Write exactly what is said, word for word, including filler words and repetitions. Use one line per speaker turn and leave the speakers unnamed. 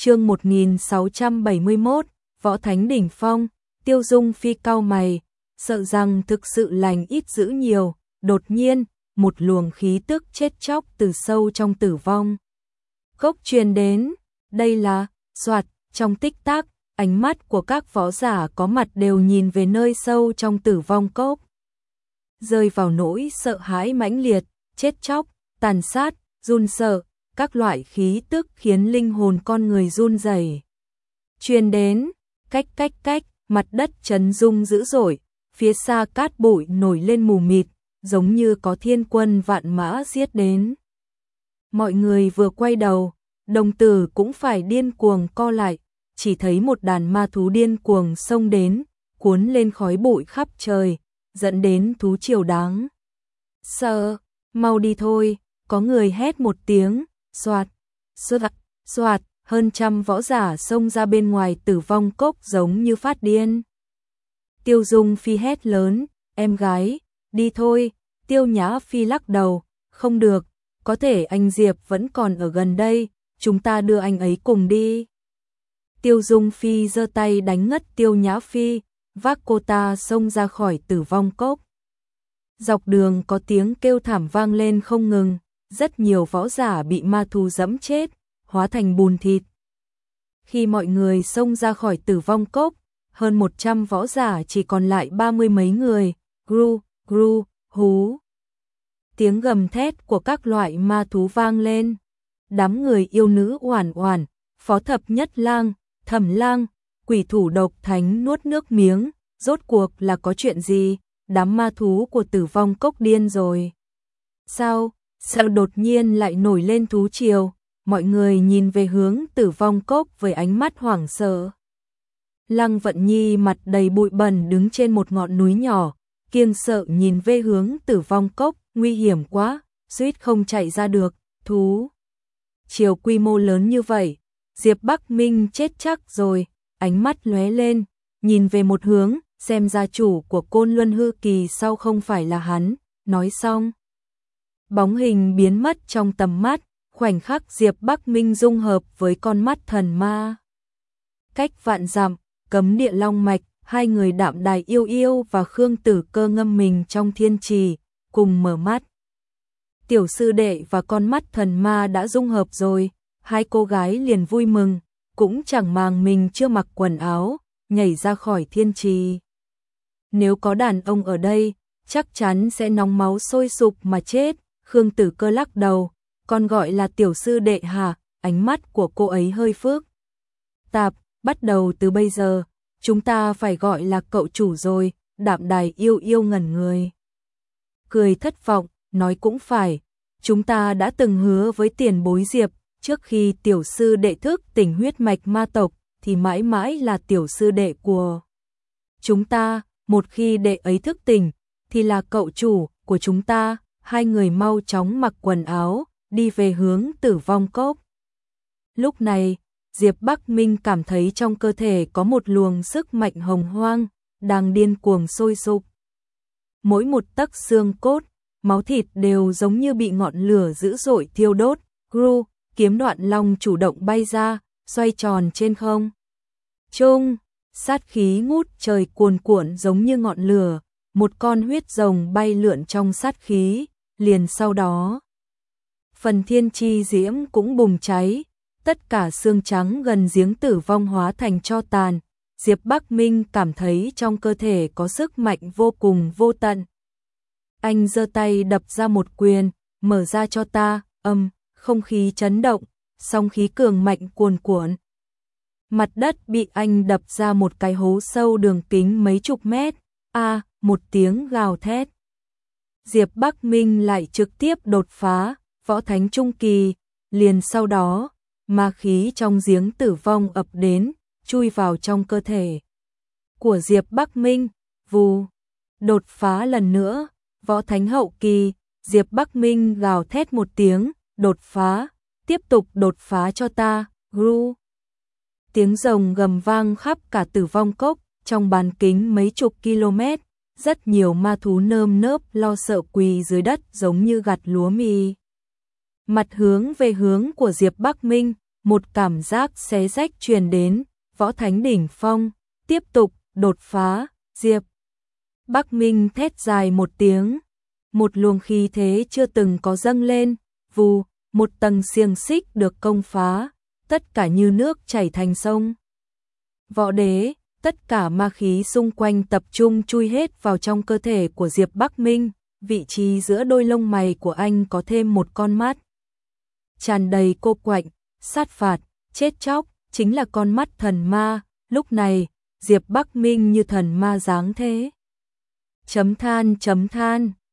Chương một nghìn sáu trăm bảy mươi mốt, Võ Thánh đỉnh phong. Tiêu Dung Phi cau mày, sợ rằng thực sự lành ít dữ nhiều, đột nhiên, một luồng khí tức chết chóc từ sâu trong tử vong cốc truyền đến, đây là, soạt, trong tích tắc, ánh mắt của các võ giả có mặt đều nhìn về nơi sâu trong tử vong cốc. Rơi vào nỗi sợ hãi mãnh liệt, chết chóc, tàn sát, run sợ, các loại khí tức khiến linh hồn con người run rẩy. Truyền đến, cách cách cách, mặt đất chấn rung dữ dội, phía xa cát bụi nổi lên mù mịt, giống như có thiên quân vạn mã giết đến. Mọi người vừa quay đầu, đồng tử cũng phải điên cuồng co lại, chỉ thấy một đàn ma thú điên cuồng xông đến, cuốn lên khói bụi khắp trời, dẫn đến thú triều đáng sợ. Mau đi thôi, có người hét một tiếng, xoạt, xoạt, xoạt, hơn trăm võ giả xông ra bên ngoài tử vong cốc giống như phát điên. Tiêu Dung Phi hét lớn, em gái, đi thôi. Tiêu Nhã Phi lắc đầu, không được, có thể anh Diệp vẫn còn ở gần đây, chúng ta đưa anh ấy cùng đi. Tiêu Dung Phi giơ tay đánh ngất Tiêu Nhã Phi, vác cô ta xông ra khỏi tử vong cốc. Dọc đường có tiếng kêu thảm vang lên không ngừng, rất nhiều võ giả bị ma thú giẫm chết, hóa thành bùn thịt. Khi mọi người xông ra khỏi tử vong cốc, hơn một trăm võ giả chỉ còn lại ba mươi mấy người, gru, gru, hú. Tiếng gầm thét của các loại ma thú vang lên. Đám người yêu nữ Oản Oản, Phó Thập Nhất Lang, Thẩm Lang, Quỷ Thủ Độc Thánh nuốt nước miếng, rốt cuộc là có chuyện gì? Đám ma thú của tử vong cốc điên rồi. Sao? Sao đột nhiên lại nổi lên thú triều? Mọi người nhìn về hướng tử vong cốc với ánh mắt hoảng sợ. Lăng Vận Nhi mặt đầy bụi bẩn đứng trên một ngọn núi nhỏ, kiêng sợ nhìn về hướng tử vong cốc, nguy hiểm quá, suýt không chạy ra được, thú triều quy mô lớn như vậy, Diệp Bắc Minh chết chắc rồi, ánh mắt lóe lên, nhìn về một hướng, xem gia chủ của Côn Luân Hư Kỳ sau không phải là hắn, nói xong. Bóng hình biến mất trong tầm mắt, khoảnh khắc Diệp Bắc Minh dung hợp với con mắt thần ma. Cách vạn dặm, Cấm Địa Long Mạch, hai người Đạm Đài Yêu Yêu và Khương Tử Cơ ngâm mình trong thiên trì, cùng mở mắt. Tiểu sư đệ và con mắt thần ma đã dung hợp rồi, hai cô gái liền vui mừng, cũng chẳng màng mình chưa mặc quần áo, nhảy ra khỏi thiên trì. Nếu có đàn ông ở đây, chắc chắn sẽ nóng máu sôi sục mà chết. Khương Tử Cơ lắc đầu, con gọi là tiểu sư đệ hả? Ánh mắt của cô ấy hơi phức tạp, bắt đầu từ bây giờ, chúng ta phải gọi là cậu chủ rồi. Đạm Đài Yêu Yêu ngẩn người, cười thất vọng, nói cũng phải, chúng ta đã từng hứa với tiền bối Diệp, trước khi tiểu sư đệ thức tỉnh huyết mạch ma tộc, thì mãi mãi là tiểu sư đệ của chúng ta, một khi đệ ấy thức tỉnh, thì là cậu chủ của chúng ta. Hai người mau chóng mặc quần áo, đi về hướng tử vong cốc. Lúc này, Diệp Bắc Minh cảm thấy trong cơ thể có một luồng sức mạnh hồng hoang, đang điên cuồng sôi sục. Mỗi một tấc xương cốt, máu thịt đều giống như bị ngọn lửa dữ dội thiêu đốt. Gru, kiếm Đoạn Long chủ động bay ra, xoay tròn trên không trung, sát khí ngút trời cuồn cuộn giống như ngọn lửa, một con huyết rồng bay lượn trong sát khí, liền sau đó phần thiên chi diễm cũng bùng cháy, tất cả xương trắng gần giếng tử vong hóa thành tro tàn. Diệp Bắc Minh cảm thấy trong cơ thể có sức mạnh vô cùng vô tận. Anh giơ tay đập ra một quyền, mở ra cho ta, âm, không khí chấn động, sóng khí cường mạnh cuồn cuộn. Mặt đất bị anh đập ra một cái hố sâu đường kính mấy chục mét, a, à, một tiếng gào thét. Diệp Bắc Minh lại trực tiếp đột phá, võ thánh trung kỳ, liền sau đó, ma khí trong giếng tử vong ập đến, chui vào trong cơ thể của Diệp Bắc Minh, vù, đột phá lần nữa, võ thánh hậu kỳ, Diệp Bắc Minh gào thét một tiếng, đột phá, tiếp tục đột phá cho ta, gru. Tiếng rồng gầm vang khắp cả tử vong cốc, trong bán kính mấy chục km, rất nhiều ma thú nơm nớp lo sợ quỳ dưới đất giống như gặt lúa mì. Mặt hướng về hướng của Diệp Bắc Minh, một cảm giác xé rách truyền đến, võ thánh đỉnh phong, tiếp tục, đột phá, Diệp. Bắc Minh thét dài một tiếng, một luồng khí thế chưa từng có dâng lên, vù, một tầng xiềng xích được công phá, tất cả như nước chảy thành sông. Võ đế, tất cả ma khí xung quanh tập trung chui hết vào trong cơ thể của Diệp Bắc Minh, vị trí giữa đôi lông mày của anh có thêm một con mắt. Tràn đầy cô quạnh, sát phạt, chết chóc, chính là con mắt thần ma, lúc này, Diệp Bắc Minh như thần ma dáng thế. Chấm than chấm than.